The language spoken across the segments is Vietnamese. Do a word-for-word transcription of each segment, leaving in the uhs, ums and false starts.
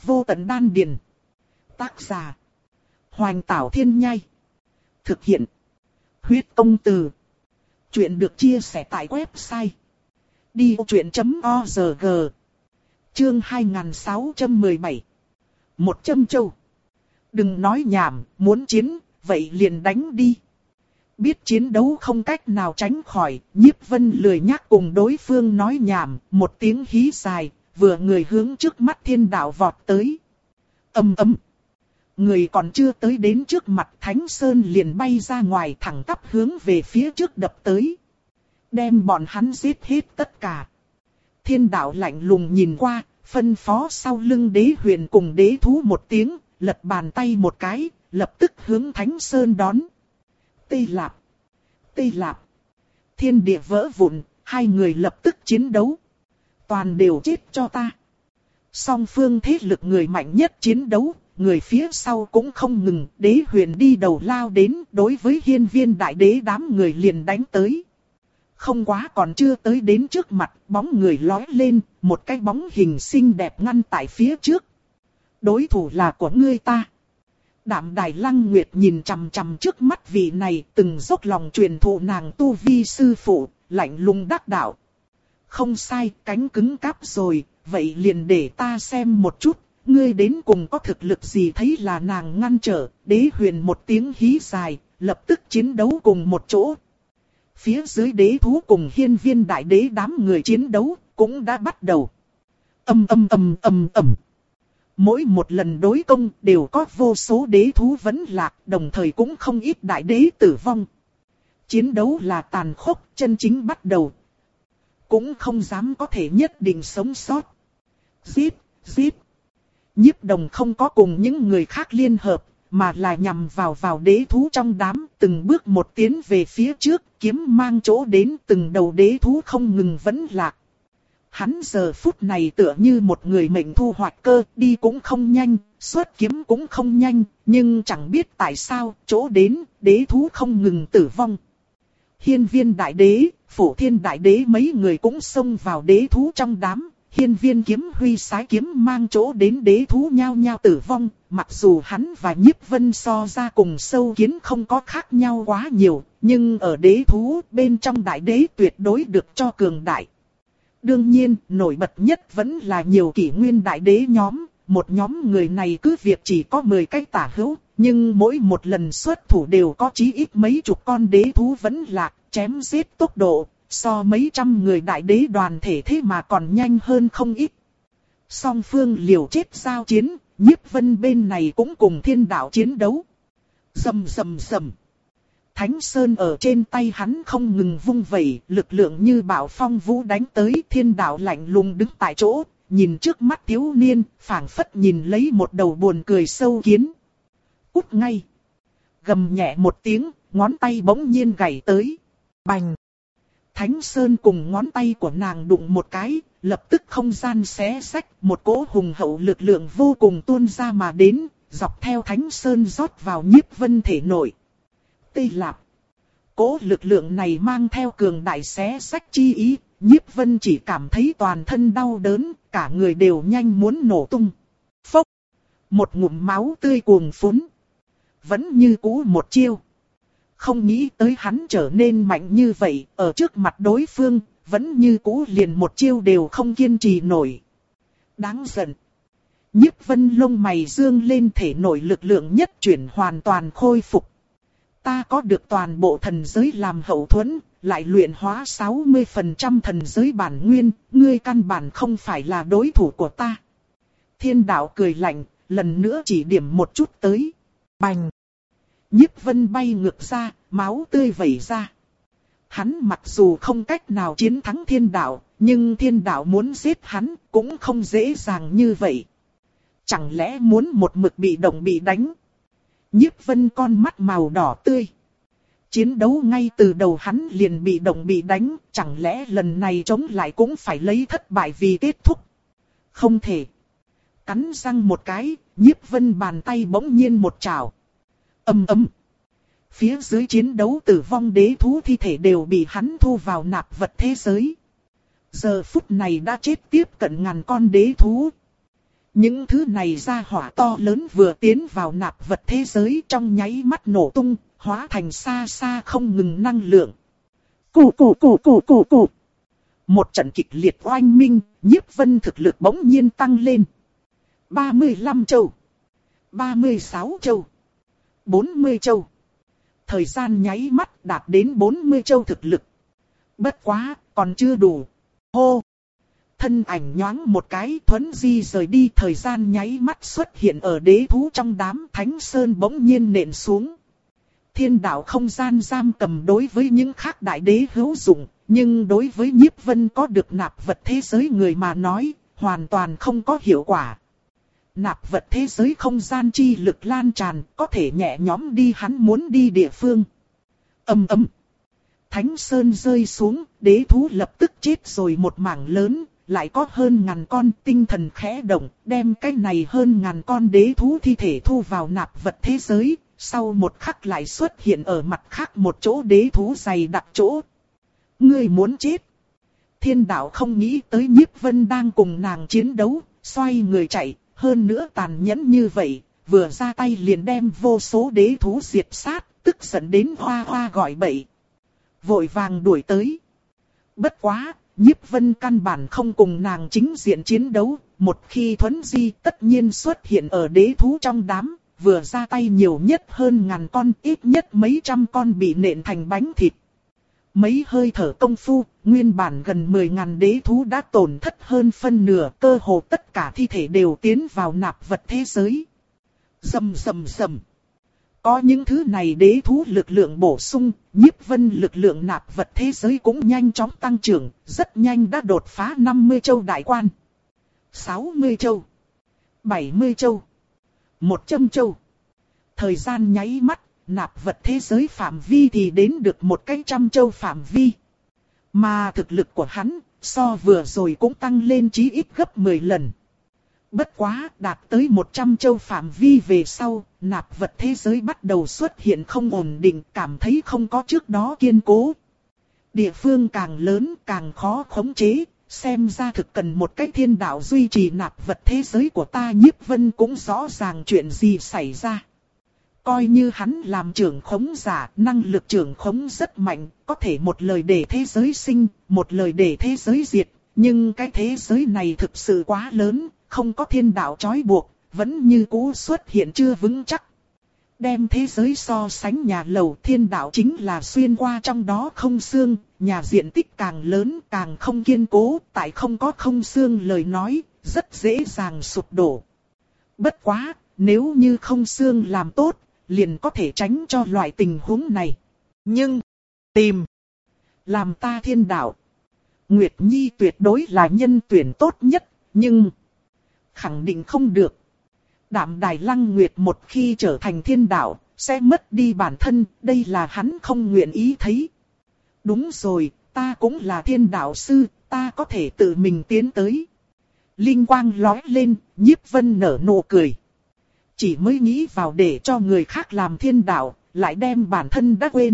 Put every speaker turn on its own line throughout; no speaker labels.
Vô tận đan điền. Tác giả. Hoành Tảo Thiên Nhai. Thực hiện. Huyết Công Từ. Chuyện được chia sẻ tại website đi vô chuyện chấm org. Chương hai nghìn sáu trăm mười bảy. Một châm châu. Đừng nói nhảm, muốn chiến, vậy liền đánh đi. Biết chiến đấu không cách nào tránh khỏi, Nhiếp Vân lười nhác cùng đối phương nói nhảm, một tiếng hí dài, vừa người hướng trước mắt thiên đạo vọt tới. Ầm ầm. Người còn chưa tới đến trước mặt Thánh Sơn liền bay ra ngoài thẳng tắp hướng về phía trước đập tới. Đem bọn hắn giết hết tất cả. Thiên đạo lạnh lùng nhìn qua, phân phó sau lưng đế huyền cùng đế thú một tiếng, lật bàn tay một cái, lập tức hướng Thánh Sơn đón. Tê lạp, tê lạp. Thiên địa vỡ vụn, hai người lập tức chiến đấu. Toàn đều chết cho ta. Song phương thế lực người mạnh nhất chiến đấu, người phía sau cũng không ngừng. Đế huyền đi đầu lao đến, đối với hiên viên đại đế đám người liền đánh tới. Không quá còn chưa tới đến trước mặt, bóng người lói lên, một cái bóng hình xinh đẹp ngăn tại phía trước. Đối thủ là của ngươi ta. Đạm Đài Lăng Nguyệt nhìn chằm chằm trước mắt vị này, từng dốc lòng truyền thụ nàng tu vi sư phụ, lạnh lùng đắc đạo. Không sai, cánh cứng cáp rồi, vậy liền để ta xem một chút, ngươi đến cùng có thực lực gì. Thấy là nàng ngăn trở, đế huyền một tiếng hí dài, lập tức chiến đấu cùng một chỗ. Phía dưới đế thú cùng hiên viên đại đế đám người chiến đấu, cũng đã bắt đầu. Âm âm âm âm âm. Mỗi một lần đối công đều có vô số đế thú vấn lạc, đồng thời cũng không ít đại đế tử vong. Chiến đấu là tàn khốc, chân chính bắt đầu. Cũng không dám có thể nhất định sống sót. Giết, giết. Nhiếp Đồng không có cùng những người khác liên hợp, mà là nhằm vào vào đế thú trong đám, từng bước một tiến về phía trước, kiếm mang chỗ đến từng đầu đế thú không ngừng vấn lạc. Hắn giờ phút này tựa như một người mệnh thu hoạch cơ, đi cũng không nhanh, xuất kiếm cũng không nhanh, nhưng chẳng biết tại sao, chỗ đến, đế thú không ngừng tử vong. Hiên viên đại đế, Phổ Thiên đại đế mấy người cũng xông vào đế thú trong đám, hiên viên kiếm huy sái kiếm mang chỗ đến đế thú nhao nhao tử vong, mặc dù hắn và Nhiếp Vân so ra cùng sâu kiến không có khác nhau quá nhiều, nhưng ở đế thú bên trong đại đế tuyệt đối được cho cường đại. Đương nhiên, nổi bật nhất vẫn là nhiều kỷ nguyên đại đế nhóm, một nhóm người này cứ việc chỉ có mười cái tả hữu, nhưng mỗi một lần xuất thủ đều có chí ít mấy chục con đế thú vấn lạc, chém giết tốc độ, so mấy trăm người đại đế đoàn thể thế mà còn nhanh hơn không ít. Song phương liều chết giao chiến, Nhiếp Vân bên này cũng cùng thiên đạo chiến đấu. Rầm rầm rầm. Thánh Sơn ở trên tay hắn không ngừng vung vẩy, lực lượng như bão phong vũ đánh tới. Thiên đạo lạnh lùng đứng tại chỗ, nhìn trước mắt thiếu niên, phảng phất nhìn lấy một đầu buồn cười sâu kiến. Cút ngay. Gầm nhẹ một tiếng, ngón tay bỗng nhiên gảy tới. Bành. Thánh Sơn cùng ngón tay của nàng đụng một cái, lập tức không gian xé xách, một cỗ hùng hậu lực lượng vô cùng tuôn ra mà đến, dọc theo Thánh Sơn rót vào Nhiếp Vân thể nội. Tê lạp. Cỗ lực lượng này mang theo cường đại xé xách chi ý, Nhiếp Vân chỉ cảm thấy toàn thân đau đớn, cả người đều nhanh muốn nổ tung. Phốc. Một ngụm máu tươi cuồng phún. Vẫn như cũ một chiêu. Không nghĩ tới hắn trở nên mạnh như vậy, ở trước mặt đối phương, vẫn như cũ liền một chiêu đều không kiên trì nổi. Đáng giận. Nhiếp Vân lông mày dương lên, thể nội lực lượng nhất chuyển hoàn toàn khôi phục. Ta có được toàn bộ thần giới làm hậu thuẫn, lại luyện hóa sáu mươi phần trăm thần giới bản nguyên, ngươi căn bản không phải là đối thủ của ta. Thiên đạo cười lạnh, lần nữa chỉ điểm một chút tới. Bành. Nhiếp Vân bay ngược ra, máu tươi vẩy ra. Hắn mặc dù không cách nào chiến thắng thiên đạo, nhưng thiên đạo muốn giết hắn cũng không dễ dàng như vậy. Chẳng lẽ muốn một mực bị động bị đánh? Nhiếp Vân con mắt màu đỏ tươi. Chiến đấu ngay từ đầu hắn liền bị động bị đánh, chẳng lẽ lần này chống lại cũng phải lấy thất bại vì kết thúc? Không thể. Cắn răng một cái, Nhiếp Vân bàn tay bỗng nhiên một trảo. Ầm ầm. Phía dưới chiến đấu tử vong đế thú thi thể đều bị hắn thu vào nạp vật thế giới. Giờ phút này đã chết tiếp cận ngàn con đế thú. Những thứ này ra hỏa to lớn vừa tiến vào nạp vật thế giới trong nháy mắt nổ tung, hóa thành xa xa không ngừng năng lượng. Cụ cụ cụ cụ cụ cụ. Một trận kịch liệt oanh minh, Nhiếp Vân thực lực bỗng nhiên tăng lên. ba mươi lăm châu. ba mươi sáu châu. bốn mươi châu. Thời gian nháy mắt đạt đến bốn mươi châu thực lực. Bất quá, còn chưa đủ. Hô! Thân ảnh nhoáng một cái, thuấn di rời đi, thời gian nháy mắt xuất hiện ở đế thú trong đám. Thánh Sơn bỗng nhiên nện xuống. Thiên đạo không gian giam cầm đối với những khác đại đế hữu dụng, nhưng đối với Nhiếp Vân có được nạp vật thế giới người mà nói, hoàn toàn không có hiệu quả. Nạp vật thế giới không gian chi lực lan tràn, có thể nhẹ nhõm đi hắn muốn đi địa phương. Ầm ầm. Thánh Sơn rơi xuống, đế thú lập tức chết rồi một mảng lớn, lại có hơn ngàn con. Tinh thần khẽ động, đem cái này hơn ngàn con đế thú thi thể thu vào nạp vật thế giới. Sau một khắc lại xuất hiện ở mặt khác một chỗ đế thú dày đặc chỗ. Ngươi muốn chết. Thiên đạo không nghĩ tới Nhiếp Vân đang cùng nàng chiến đấu, xoay người chạy. Hơn nữa tàn nhẫn như vậy, vừa ra tay liền đem vô số đế thú diệt sát, tức giận đến hoa hoa gọi bậy. Vội vàng đuổi tới. Bất quá, Nhiếp Vân căn bản không cùng nàng chính diện chiến đấu, một khi thuấn di tất nhiên xuất hiện ở đế thú trong đám, vừa ra tay nhiều nhất hơn ngàn con, ít nhất mấy trăm con bị nện thành bánh thịt. Mấy hơi thở công phu, nguyên bản gần mười ngàn đế thú đã tổn thất hơn phân nửa, cơ hồ tất cả thi thể đều tiến vào nạp vật thế giới. Rầm rầm rầm. Có những thứ này đế thú lực lượng bổ sung, Nhiếp Vân lực lượng nạp vật thế giới cũng nhanh chóng tăng trưởng, rất nhanh đã đột phá năm mươi châu đại quan. sáu mươi châu. bảy mươi châu. một trăm châu. Thời gian nháy mắt. Nạp vật thế giới phạm vi thì đến được một cái trăm châu phạm vi. Mà thực lực của hắn, so vừa rồi cũng tăng lên chí ít gấp mười lần. Bất quá, đạt tới một trăm châu phạm vi về sau, nạp vật thế giới bắt đầu xuất hiện không ổn định, cảm thấy không có trước đó kiên cố. Địa phương càng lớn càng khó khống chế, xem ra thực cần một cái thiên đạo duy trì nạp vật thế giới của ta. Nhiếp Vân cũng rõ ràng chuyện gì xảy ra. Coi như hắn làm trưởng khống giả, năng lực trưởng khống rất mạnh, có thể một lời để thế giới sinh, một lời để thế giới diệt. Nhưng cái thế giới này thực sự quá lớn, không có thiên đạo trói buộc, vẫn như cũ xuất hiện chưa vững chắc. Đem thế giới so sánh nhà lầu, thiên đạo chính là xuyên qua trong đó không xương, nhà diện tích càng lớn càng không kiên cố, tại không có không xương lời nói, rất dễ dàng sụp đổ. Bất quá, nếu như không xương làm tốt, liền có thể tránh cho loại tình huống này. Nhưng, tìm, làm ta thiên đạo. Nguyệt Nhi tuyệt đối là nhân tuyển tốt nhất, nhưng, khẳng định không được. Đạm Đài Lăng Nguyệt một khi trở thành thiên đạo, sẽ mất đi bản thân, đây là hắn không nguyện ý thấy. Đúng rồi, ta cũng là thiên đạo sư, ta có thể tự mình tiến tới. Linh quang lóe lên, Nhiếp Vân nở nụ cười. Chỉ mới nghĩ vào để cho người khác làm thiên đạo, lại đem bản thân đã quên.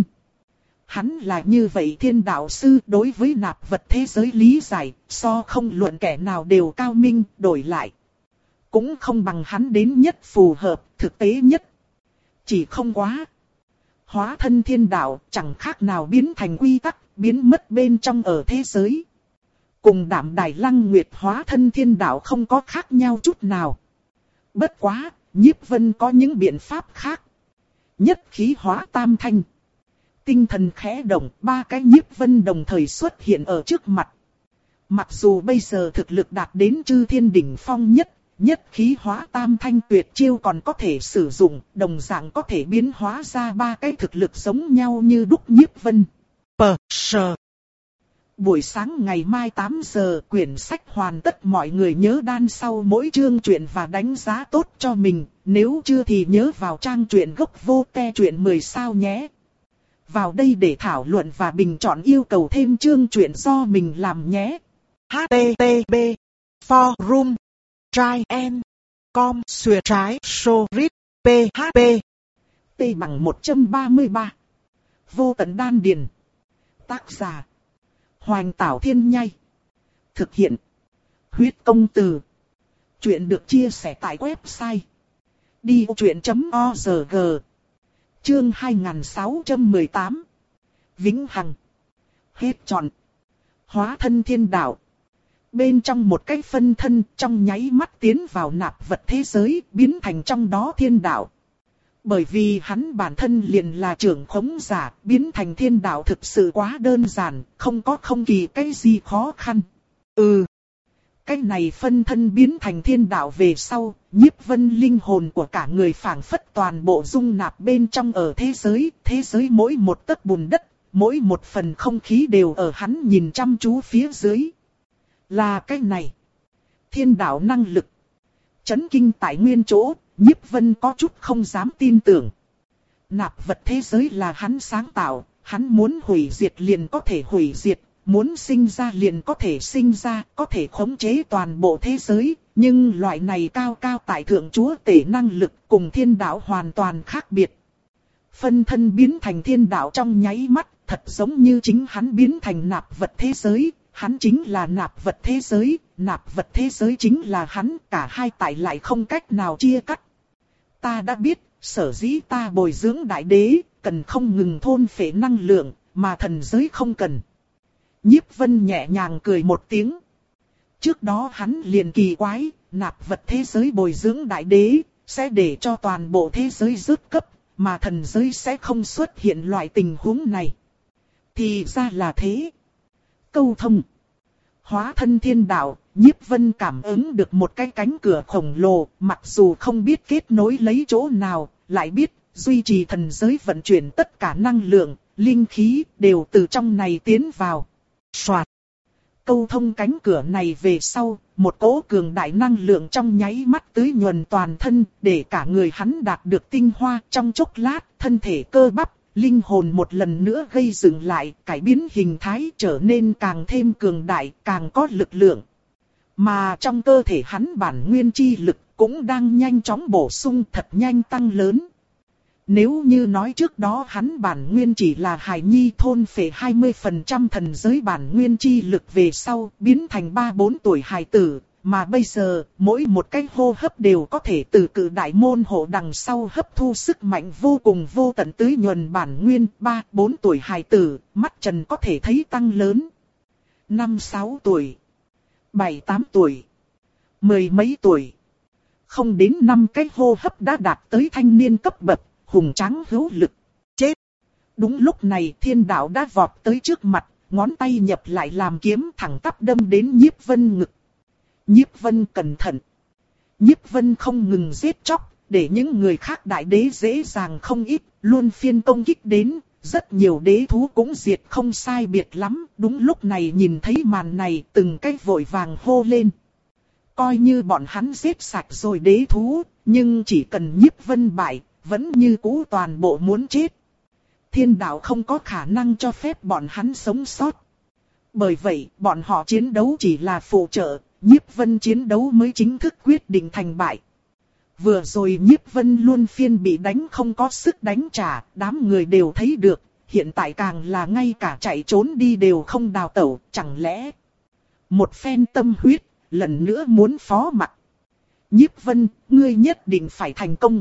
Hắn là như vậy thiên đạo sư đối với nạp vật thế giới lý giải, so không luận kẻ nào đều cao minh, đổi lại. Cũng không bằng hắn đến nhất phù hợp, thực tế nhất. Chỉ không quá. Hóa thân thiên đạo chẳng khác nào biến thành quy tắc, biến mất bên trong ở thế giới. Cùng Đạm Đài Lăng Nguyệt hóa thân thiên đạo không có khác nhau chút nào. Bất quá, Nhiếp Vân có những biện pháp khác. Nhất khí hóa tam thanh. Tinh thần khẽ động, ba cái Nhiếp Vân đồng thời xuất hiện ở trước mặt. Mặc dù bây giờ thực lực đạt đến chư thiên đỉnh phong nhất, nhất khí hóa tam thanh tuyệt chiêu còn có thể sử dụng, đồng dạng có thể biến hóa ra ba cái thực lực giống nhau như đúc Nhiếp Vân. Pờ sờ. Buổi sáng ngày mai tám giờ, quyển sách hoàn tất, mọi người nhớ đan sau mỗi chương truyện và đánh giá tốt cho mình, nếu chưa thì nhớ vào trang truyện gốc vô te truyện mười sao nhé. Vào đây để thảo luận và bình chọn yêu cầu thêm chương truyện do mình làm nhé. H T T P Forum Try and Com Xuyệt trái Sorit P H P T bằng một trăm ba mươi ba. Vô tận đan điền. Tác giả Hoành Tảo Thiên Nhai. Thực hiện huyết công từ. Chuyện được chia sẻ tại website đi vô chuyện chấm org. Chương hai nghìn sáu trăm mười tám. Vĩnh Hằng. Hết trọn. Hóa thân thiên đạo. Bên trong một cái phân thân, trong nháy mắt tiến vào nạp vật thế giới, biến thành trong đó thiên đạo. Bởi vì hắn bản thân liền là trưởng khống giả, biến thành thiên đạo thực sự quá đơn giản, không có không kỳ cái gì khó khăn. Ừ. Cái này phân thân biến thành thiên đạo về sau, Nhiếp Vân linh hồn của cả người phảng phất toàn bộ dung nạp bên trong ở thế giới, thế giới mỗi một tấc bùn đất, mỗi một phần không khí đều ở hắn nhìn chăm chú phía dưới. Là cái này. Thiên đạo năng lực. Chấn kinh tại nguyên chỗ, Nhiếp Vân có chút không dám tin tưởng. Nạp vật thế giới là hắn sáng tạo, hắn muốn hủy diệt liền có thể hủy diệt. Muốn sinh ra liền có thể sinh ra, có thể khống chế toàn bộ thế giới, nhưng loại này cao cao tại thượng chúa tể năng lực cùng thiên đạo hoàn toàn khác biệt. Phân thân biến thành thiên đạo trong nháy mắt, thật giống như chính hắn biến thành nạp vật thế giới, hắn chính là nạp vật thế giới, nạp vật thế giới chính là hắn, cả hai tại lại không cách nào chia cắt. Ta đã biết, sở dĩ ta bồi dưỡng đại đế, cần không ngừng thôn phệ năng lượng, mà thần giới không cần. Nhiếp Vân nhẹ nhàng cười một tiếng. Trước đó hắn liền kỳ quái, nạp vật thế giới bồi dưỡng đại đế, sẽ để cho toàn bộ thế giới rớt cấp, mà thần giới sẽ không xuất hiện loại tình huống này. Thì ra là thế. Câu thông. Hóa thân thiên đạo, Nhiếp Vân cảm ứng được một cái cánh cửa khổng lồ, mặc dù không biết kết nối lấy chỗ nào, lại biết duy trì thần giới vận chuyển tất cả năng lượng, linh khí đều từ trong này tiến vào. Soạt. Câu thông cánh cửa này về sau, một cỗ cường đại năng lượng trong nháy mắt tưới nhuần toàn thân, để cả người hắn đạt được tinh hoa. Trong chốc lát, thân thể cơ bắp, linh hồn một lần nữa gây dựng lại, cải biến hình thái trở nên càng thêm cường đại, càng có lực lượng. Mà trong cơ thể hắn bản nguyên chi lực cũng đang nhanh chóng bổ sung, thật nhanh tăng lớn. Nếu như nói trước đó hắn bản nguyên chỉ là hài nhi thôn phệ hai mươi phần trăm thần giới bản nguyên chi lực về sau biến thành ba bốn tuổi hài tử, mà bây giờ mỗi một cái hô hấp đều có thể từ cự đại môn hộ đằng sau hấp thu sức mạnh vô cùng vô tận tưới nhuần bản nguyên. Ba bốn tuổi hài tử, mắt trần có thể thấy tăng lớn. Năm sáu tuổi, bảy tám tuổi, mười mấy tuổi, không đến năm cái hô hấp đã đạt tới thanh niên cấp bậc. Hùng tráng hữu lực. Chết. Đúng lúc này thiên đạo đã vọt tới trước mặt, ngón tay nhập lại làm kiếm thẳng tắp đâm đến Nhiếp Vân ngực. Nhiếp Vân cẩn thận. Nhiếp Vân không ngừng giết chóc, để những người khác đại đế dễ dàng không ít, luôn phiên công kích đến, rất nhiều đế thú cũng diệt không sai biệt lắm. Đúng lúc này nhìn thấy màn này, từng cái vội vàng hô lên. Coi như bọn hắn giết sạch rồi đế thú, nhưng chỉ cần Nhiếp Vân bại, vẫn như cũ toàn bộ muốn chết. Thiên đạo không có khả năng cho phép bọn hắn sống sót. Bởi vậy, bọn họ chiến đấu chỉ là phụ trợ, Nhiếp Vân chiến đấu mới chính thức quyết định thành bại. Vừa rồi Nhiếp Vân luôn phiên bị đánh không có sức đánh trả, đám người đều thấy được, hiện tại càng là ngay cả chạy trốn đi đều không đào tẩu, chẳng lẽ một phen tâm huyết, lần nữa muốn phó mặc. Nhiếp Vân, ngươi nhất định phải thành công.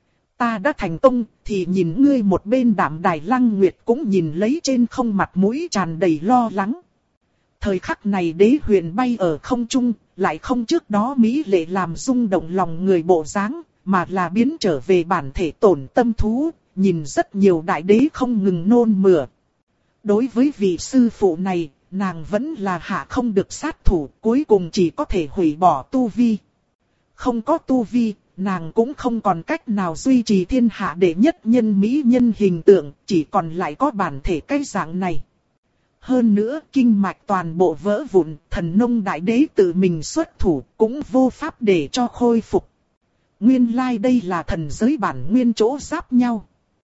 Ta đã thành công, thì nhìn ngươi. Một bên Đạm Đài Lăng Nguyệt cũng nhìn lấy trên không, mặt mũi tràn đầy lo lắng. Thời khắc này Đế Huyền bay ở không trung, lại không trước đó mỹ lệ làm rung động lòng người bộ dáng, mà là biến trở về bản thể tổn tâm thú, nhìn rất nhiều đại đế không ngừng nôn mửa. Đối với vị sư phụ này, nàng vẫn là hạ không được sát thủ, cuối cùng chỉ có thể hủy bỏ tu vi. Không có tu vi, nàng cũng không còn cách nào duy trì thiên hạ đệ nhất nhân mỹ nhân hình tượng, chỉ còn lại có bản thể cái dạng này. Hơn nữa, kinh mạch toàn bộ vỡ vụn, thần nông đại đế tự mình xuất thủ, cũng vô pháp để cho khôi phục. Nguyên lai like đây là thần giới bản nguyên chỗ giáp nhau.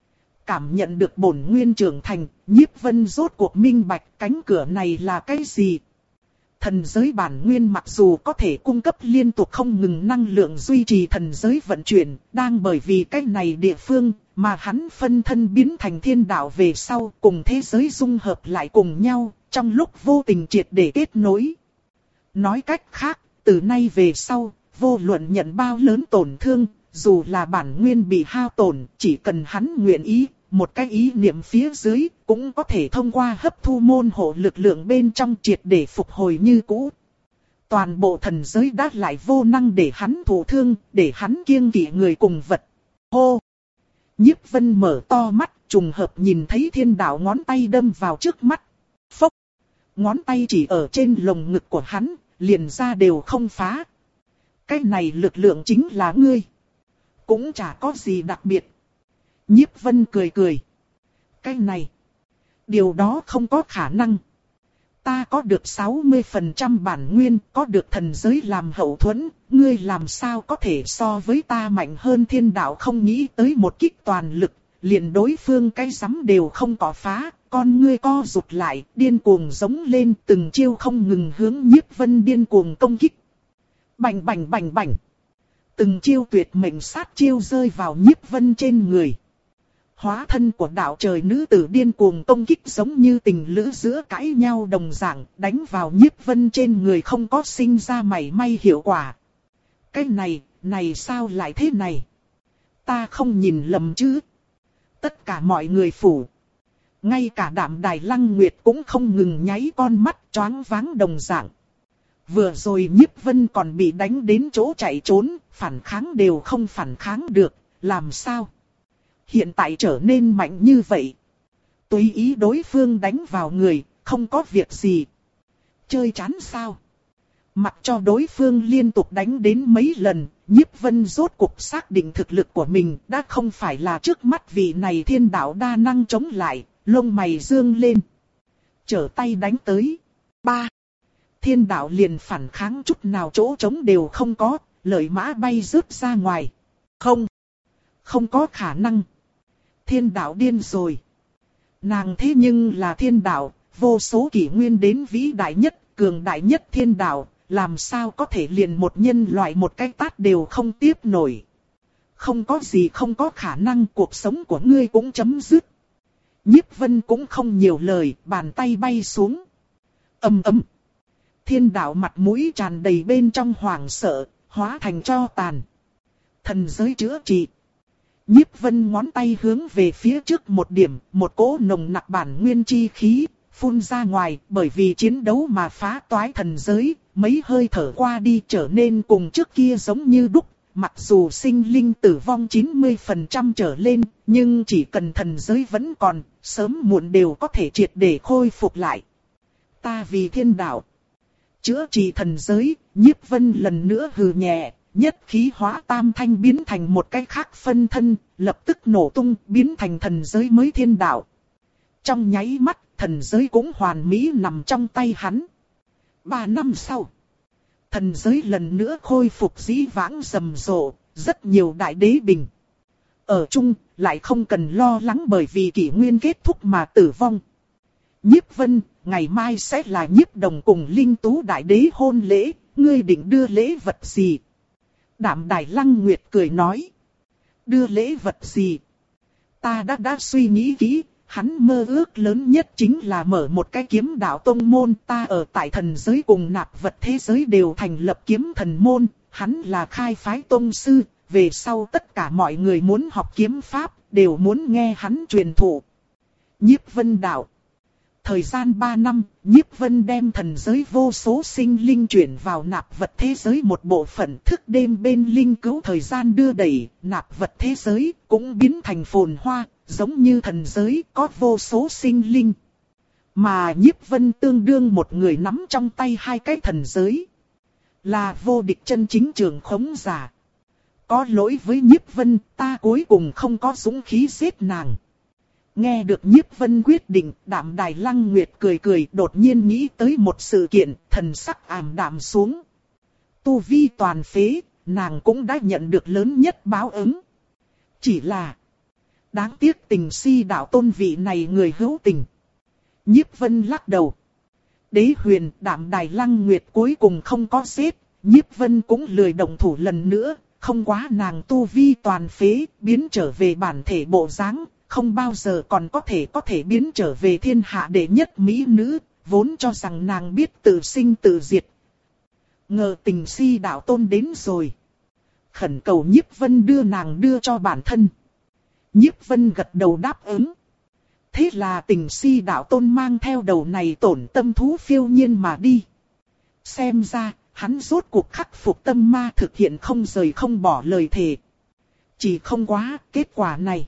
Cảm nhận được bổn nguyên trưởng thành, Nhiếp Vân rốt cuộc minh bạch cánh cửa này là cái gì. Thần giới bản nguyên mặc dù có thể cung cấp liên tục không ngừng năng lượng duy trì thần giới vận chuyển, đang bởi vì cái này địa phương mà hắn phân thân biến thành thiên đạo về sau cùng thế giới dung hợp lại cùng nhau, trong lúc vô tình triệt để kết nối. Nói cách khác, từ nay về sau, vô luận nhận bao lớn tổn thương, dù là bản nguyên bị hao tổn, chỉ cần hắn nguyện ý, một cái ý niệm phía dưới, cũng có thể thông qua hấp thu môn hộ lực lượng bên trong triệt để phục hồi như cũ. Toàn bộ thần giới đã lại vô năng để hắn thụ thương, để hắn kiêng kỵ người cùng vật. Hô! Nhiếp Vân mở to mắt, trùng hợp nhìn thấy thiên đạo ngón tay đâm vào trước mắt. Phốc! Ngón tay chỉ ở trên lồng ngực của hắn, liền ra đều không phá. Cái này lực lượng chính là ngươi. Cũng chả có gì đặc biệt. Nhiếp Vân cười cười. Cái này, điều đó không có khả năng. Ta có được sáu mươi phần trăm bản nguyên, có được thần giới làm hậu thuẫn, ngươi làm sao có thể so với ta mạnh hơn. Thiên đạo không nghĩ tới một kích toàn lực, liền đối phương cái rắm đều không có phá, con ngươi co rụt lại, điên cuồng giống lên, từng chiêu không ngừng hướng Nhiếp Vân điên cuồng công kích. Bành bành bành bành. Từng chiêu tuyệt mệnh sát chiêu rơi vào Nhiếp Vân trên người. Hóa thân của đạo trời nữ tử điên cuồng công kích giống như tình lữ giữa cãi nhau đồng dạng, đánh vào Nhiếp Vân trên người không có sinh ra mảy may hiệu quả. Cái này, này sao lại thế này? Ta không nhìn lầm chứ? Tất cả mọi người phủ. Ngay cả Đạm Đài Lăng Nguyệt cũng không ngừng nháy con mắt choáng váng đồng dạng. Vừa rồi Nhiếp Vân còn bị đánh đến chỗ chạy trốn, phản kháng đều không phản kháng được, làm sao? Hiện tại trở nên mạnh như vậy. Tùy ý đối phương đánh vào người, không có việc gì. Chơi chán sao? Mặc cho đối phương liên tục đánh đến mấy lần, Nhiếp Vân rốt cuộc xác định thực lực của mình đã không phải là trước mắt vị này thiên đạo đa năng chống lại, lông mày dương lên. Trở tay đánh tới. Ba. Thiên đạo liền phản kháng chút nào chỗ trống đều không có, lợi mã bay rớt ra ngoài. Không. Không có khả năng. Thiên đạo điên rồi. Nàng thế nhưng là thiên đạo, vô số kỷ nguyên đến vĩ đại nhất, cường đại nhất thiên đạo, làm sao có thể liền một nhân loại một cái tát đều không tiếp nổi. Không có gì không có khả năng, cuộc sống của ngươi cũng chấm dứt. Nhiếp Vân cũng không nhiều lời, bàn tay bay xuống. Ầm ầm. Thiên đạo mặt mũi tràn đầy bên trong hoảng sợ, hóa thành tro tàn. Thần giới chữa trị. Nhiếp Vân ngón tay hướng về phía trước một điểm, một cỗ nồng nặc bản nguyên chi khí, phun ra ngoài, bởi vì chiến đấu mà phá toái thần giới, mấy hơi thở qua đi trở nên cùng trước kia giống như đúc, mặc dù sinh linh tử vong chín mươi phần trăm trở lên, nhưng chỉ cần thần giới vẫn còn, sớm muộn đều có thể triệt để khôi phục lại. Ta vì thiên đạo, chữa trị thần giới, Nhiếp Vân lần nữa hừ nhẹ. Nhất khí hóa tam thanh biến thành một cái khác phân thân, lập tức nổ tung, biến thành thần giới mới thiên đạo. Trong nháy mắt, thần giới cũng hoàn mỹ nằm trong tay hắn. Ba năm sau, thần giới lần nữa khôi phục dĩ vãng rầm rộ, rất nhiều đại đế bình. Ở chung, lại không cần lo lắng bởi vì kỷ nguyên kết thúc mà tử vong. Nhiếp Vân, ngày mai sẽ là Nhiếp Đồng cùng Linh Tú đại đế hôn lễ, ngươi định đưa lễ vật gì? Đạm Đài Lăng Nguyệt cười nói. Đưa lễ vật gì? Ta đã đã suy nghĩ kỹ, hắn mơ ước lớn nhất chính là mở một cái kiếm đạo tông môn. Ta ở tại thần giới cùng nạp vật thế giới đều thành lập kiếm thần môn. Hắn là khai phái tông sư, về sau tất cả mọi người muốn học kiếm pháp, đều muốn nghe hắn truyền thụ. Nhiếp Vân đạo. Thời gian ba năm, Nhiếp Vân đem thần giới vô số sinh linh chuyển vào nạp vật thế giới một bộ phận, thức đêm bên linh cứu thời gian đưa đẩy, nạp vật thế giới cũng biến thành phồn hoa, giống như thần giới có vô số sinh linh. Mà Nhiếp Vân tương đương một người nắm trong tay hai cái thần giới. Là vô địch chân chính trường khống giả. Có lỗi với Nhiếp Vân, ta cuối cùng không có dũng khí giết nàng. Nghe được Nhiếp Vân quyết định, Đạm Đài Lăng Nguyệt cười cười, đột nhiên nghĩ tới một sự kiện, thần sắc ảm đạm xuống. Tu vi toàn phế, nàng cũng đã nhận được lớn nhất báo ứng. Chỉ là, đáng tiếc tình si đạo tôn vị này người hữu tình. Nhiếp Vân lắc đầu. Đế Huyền, Đạm Đài Lăng Nguyệt cuối cùng không có giết, Nhiếp Vân cũng lười động thủ lần nữa, không quá nàng tu vi toàn phế, biến trở về bản thể bộ dáng. Không bao giờ còn có thể có thể biến trở về thiên hạ đệ nhất mỹ nữ, vốn cho rằng nàng biết tự sinh tự diệt. ngờ Tình Si đạo tôn đến rồi. Khẩn cầu Nhiếp Vân đưa nàng đưa cho bản thân. Nhiếp Vân gật đầu đáp ứng. Thế là Tình Si đạo tôn mang theo đầu này tổn tâm thú phiêu nhiên mà đi. Xem ra, hắn rốt cuộc khắc phục tâm ma, thực hiện không rời không bỏ lời thề. Chỉ không quá, kết quả này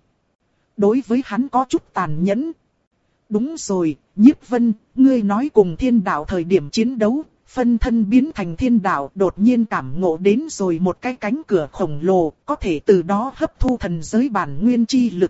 đối với hắn có chút tàn nhẫn. Đúng rồi, Nhiếp Vân, ngươi nói cùng thiên đạo thời điểm chiến đấu, phân thân biến thành thiên đạo, đột nhiên cảm ngộ đến rồi một cái cánh cửa khổng lồ, có thể từ đó hấp thu thần giới bản nguyên chi lực.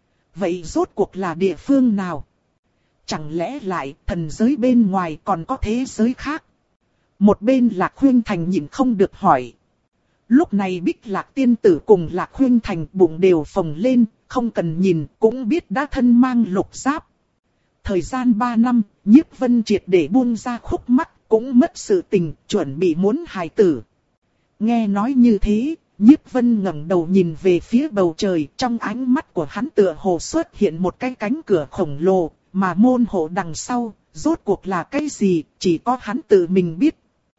Vậy rốt cuộc là địa phương nào? Chẳng lẽ lại thần giới bên ngoài còn có thế giới khác? Một bên Lạc Huyên Thành nhịn không được hỏi. Lúc này Bích Lạc tiên tử cùng Lạc Huyên Thành bụng đều phồng lên, không cần nhìn cũng biết đã thân mang lục giáp. Thời gian ba năm, Nhiếp Vân triệt để buông ra khúc mắc, cũng mất sự tình, chuẩn bị muốn hài tử. Nghe nói như thế, Nhiếp Vân ngẩng đầu nhìn về phía bầu trời, trong ánh mắt của hắn tựa hồ xuất hiện một cái cánh cửa khổng lồ, mà môn hộ đằng sau, rốt cuộc là cái gì, chỉ có hắn tự mình biết.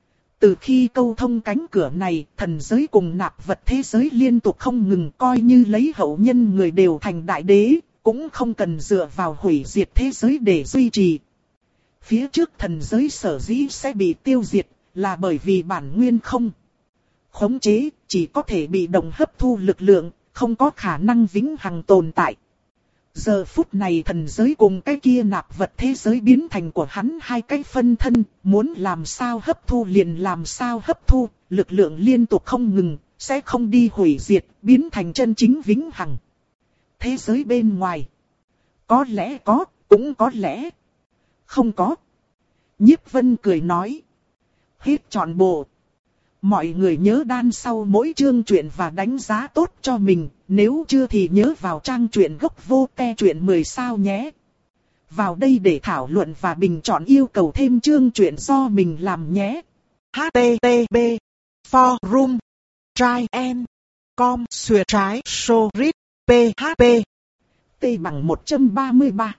Từ khi câu thông cánh cửa này, thần giới cùng nạp vật thế giới liên tục không ngừng, coi như lấy hậu nhân người đều thành đại đế, cũng không cần dựa vào hủy diệt thế giới để duy trì. Phía trước thần giới sở dĩ sẽ bị tiêu diệt, là bởi vì bản nguyên không khống chế, chỉ có thể bị động hấp thu lực lượng, không có khả năng vĩnh hằng tồn tại. Giờ phút này thần giới cùng cái kia nạp vật thế giới biến thành của hắn hai cái phân thân, muốn làm sao hấp thu liền làm sao hấp thu, lực lượng liên tục không ngừng, sẽ không đi hủy diệt, biến thành chân chính vĩnh hằng. Thế giới bên ngoài, có lẽ có, cũng có lẽ không có. Nhiếp Vân cười nói, hết trọn bộ. Mọi người nhớ đan sau mỗi chương truyện và đánh giá tốt cho mình, nếu chưa thì nhớ vào trang truyện gốc vô te truyện mười sao nhé. Vào đây để thảo luận và bình chọn yêu cầu thêm chương truyện do mình làm nhé. H T T P Forum Try and Com Xuyệt trái So Read P H P T bằng một trăm ba mươi ba.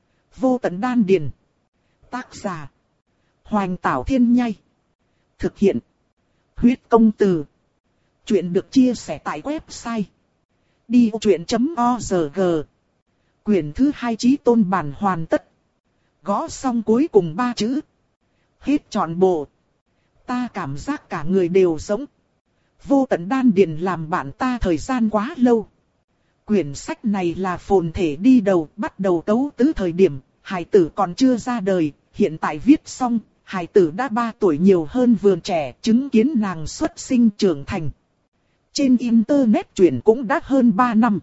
Vô tận đan điền. Tác giả Hoành Tảo Thiên Nhai. Thực hiện Huyết Công Từ. Chuyện được chia sẻ tại website đi vô chuyện chấm org. Quyển thứ hai Chí Tôn bản hoàn tất. Gõ xong cuối cùng ba chữ. Hết trọn bộ. Ta cảm giác cả người đều giống. Vô tận đan điền làm bạn ta thời gian quá lâu. Quyển sách này là phồn thể đi đầu, bắt đầu tấu tứ thời điểm, hài tử còn chưa ra đời, hiện tại viết xong, hài tử đã ba tuổi nhiều hơn vườn trẻ, chứng kiến nàng xuất sinh trưởng thành. Trên internet truyện cũng đã hơn ba năm.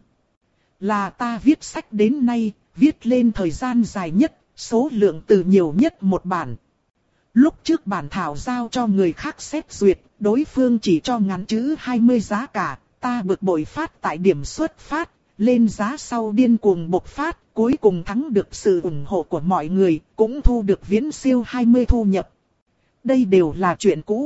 Là ta viết sách đến nay, viết lên thời gian dài nhất, số lượng từ nhiều nhất một bản. Lúc trước bản thảo giao cho người khác xét duyệt, đối phương chỉ cho ngắn chữ hai mươi giá cả, ta bực bội phát tại điểm xuất phát, lên giá sau điên cuồng bộc phát, cuối cùng thắng được sự ủng hộ của mọi người, cũng thu được viễn siêu hai mươi thu nhập. Đây đều là chuyện cũ.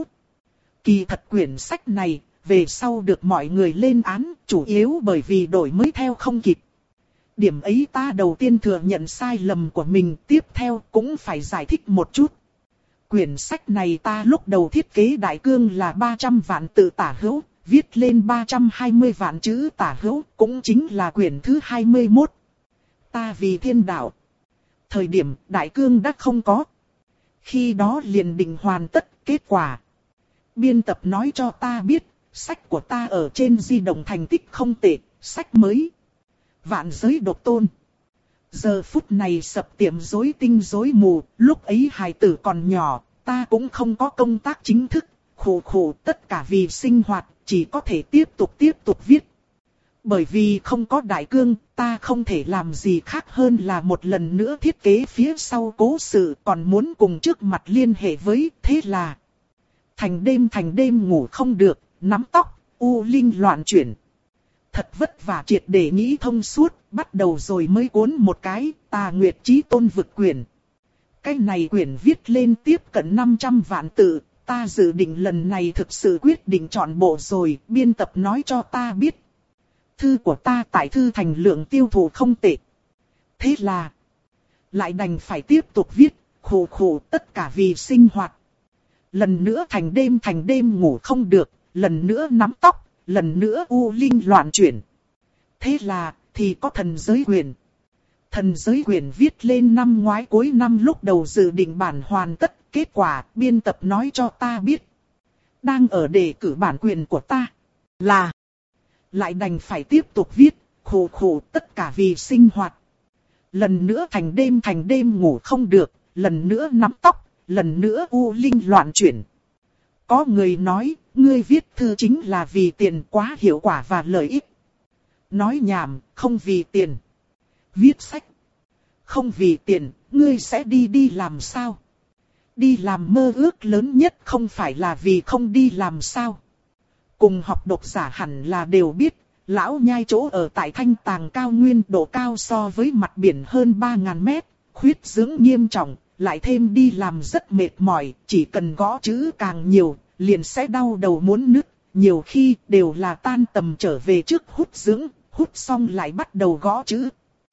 Kỳ thật quyển sách này, về sau được mọi người lên án, chủ yếu bởi vì đổi mới theo không kịp. Điểm ấy ta đầu tiên thừa nhận sai lầm của mình, tiếp theo cũng phải giải thích một chút. Quyển sách này ta lúc đầu thiết kế đại cương là ba trăm vạn tự tả hữu, viết lên ba trăm hai mươi vạn chữ tả hữu, cũng chính là quyển thứ hai mươi mốt. Ta vì thiên đạo. Thời điểm đại cương đã không có. Khi đó liền định hoàn tất, kết quả. Biên tập nói cho ta biết, sách của ta ở trên di động thành tích không tệ, sách mới. Vạn giới độc tôn. Giờ phút này sập tiệm rối tinh rối mù, lúc ấy hài tử còn nhỏ, ta cũng không có công tác chính thức, khổ khổ tất cả vì sinh hoạt, chỉ có thể tiếp tục tiếp tục viết. Bởi vì không có đại cương, ta không thể làm gì khác hơn là một lần nữa thiết kế phía sau cố sự, còn muốn cùng trước mặt liên hệ với, thế là thành đêm thành đêm ngủ không được, nắm tóc, u linh loạn chuyển. Thật vất vả triệt để nghĩ thông suốt, bắt đầu rồi mới cuốn một cái, Tà Nguyệt Chí Tôn vực quyển. Cái này quyển viết lên tiếp cận năm trăm vạn tự, ta dự định lần này thực sự quyết định chọn bộ rồi, biên tập nói cho ta biết. Thư của ta tại thư thành lượng tiêu thụ không tệ. Thế là, lại đành phải tiếp tục viết, khổ khổ tất cả vì sinh hoạt. lần nữa thành đêm thành đêm ngủ không được, lần nữa nắm tóc, lần nữa u linh loạn chuyển. Thế là, thì có thần giới quyền. Thần giới quyền viết lên năm ngoái cuối năm lúc đầu dự định bản hoàn tất, kết quả biên tập nói cho ta biết. Đang ở đề cử bản quyền của ta. Là, lại đành phải tiếp tục viết, khổ khổ tất cả vì sinh hoạt. Lần nữa thành đêm thành đêm ngủ không được, lần nữa nắm tóc, lần nữa u linh loạn chuyển. Có người nói, ngươi viết thư chính là vì tiền, quá hiệu quả và lợi ích. Nói nhảm, không vì tiền. Viết sách, không vì tiền, ngươi sẽ đi đi làm sao? Đi làm mơ ước lớn nhất không phải là vì không đi làm sao? Cùng học độc giả hẳn là đều biết, lão nhai chỗ ở tại Thanh Tàng cao nguyên, độ cao so với mặt biển hơn ba nghìn mét, khuyết dưỡng nghiêm trọng, lại thêm đi làm rất mệt mỏi, chỉ cần gõ chữ càng nhiều, liền sẽ đau đầu muốn nứt, nhiều khi đều là tan tầm trở về trước hút dưỡng, hút xong lại bắt đầu gõ chữ.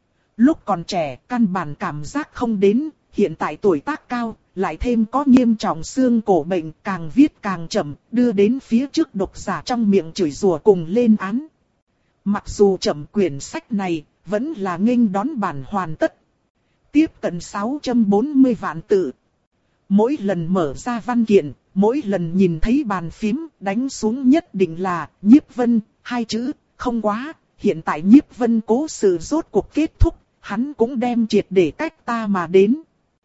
Lúc còn trẻ, căn bản cảm giác không đến, hiện tại tuổi tác cao, lại thêm có nghiêm trọng xương cổ bệnh, càng viết càng chậm, đưa đến phía trước độc giả trong miệng chửi rủa cùng lên án. Mặc dù chậm, quyển sách này vẫn là nghênh đón bản hoàn tất. Tiếp cận sáu trăm bốn mươi vạn tự. Mỗi lần mở ra văn kiện, mỗi lần nhìn thấy bàn phím, đánh xuống nhất định là Nhiếp Vân, hai chữ, không quá. Hiện tại Nhiếp Vân cố sự rốt cuộc kết thúc, hắn cũng đem triệt để cách ta mà đến.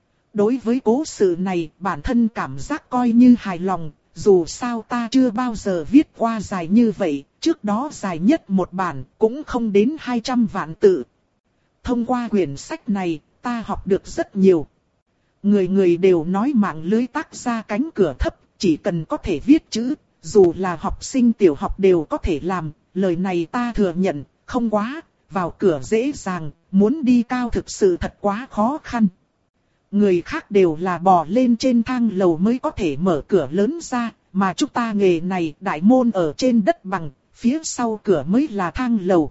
Đối với cố sự này, bản thân cảm giác coi như hài lòng, dù sao ta chưa bao giờ viết qua dài như vậy, trước đó dài nhất một bản cũng không đến hai trăm vạn tự. Thông qua quyển sách này, ta học được rất nhiều. Người người đều nói mạng lưới tác gia cánh cửa thấp, chỉ cần có thể viết chữ, dù là học sinh tiểu học đều có thể làm, lời này ta thừa nhận, không quá, vào cửa dễ dàng, muốn đi cao thực sự thật quá khó khăn. Người khác đều là bò lên trên thang lầu mới có thể mở cửa lớn ra, mà chúng ta nghề này đại môn ở trên đất bằng, phía sau cửa mới là thang lầu.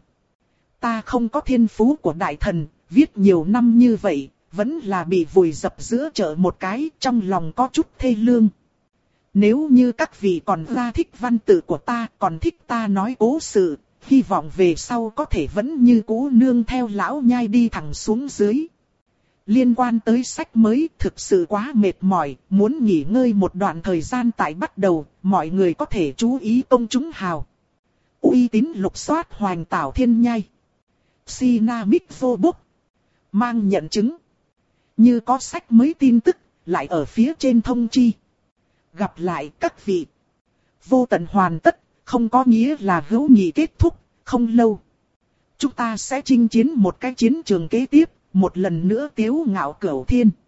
Ta không có thiên phú của đại thần, viết nhiều năm như vậy, vẫn là bị vùi dập giữa chợ một cái, trong lòng có chút thê lương. Nếu như các vị còn ra thích văn tự của ta, còn thích ta nói cố sự, hy vọng về sau có thể vẫn như cũ nương theo lão nhai đi thẳng xuống dưới. Liên quan tới sách mới thực sự quá mệt mỏi, muốn nghỉ ngơi một đoạn thời gian tại bắt đầu, mọi người có thể chú ý công chúng hào. Uy tín lục soát hoành tảo thiên nhai. Sinamic vô bốc. Mang nhận chứng. Như có sách mới tin tức, lại ở phía trên thông chi. Gặp lại các vị. Vô tận hoàn tất, không có nghĩa là hữu nghị kết thúc, không lâu. Chúng ta sẽ chinh chiến một cái chiến trường kế tiếp, một lần nữa tiếu ngạo cửu thiên.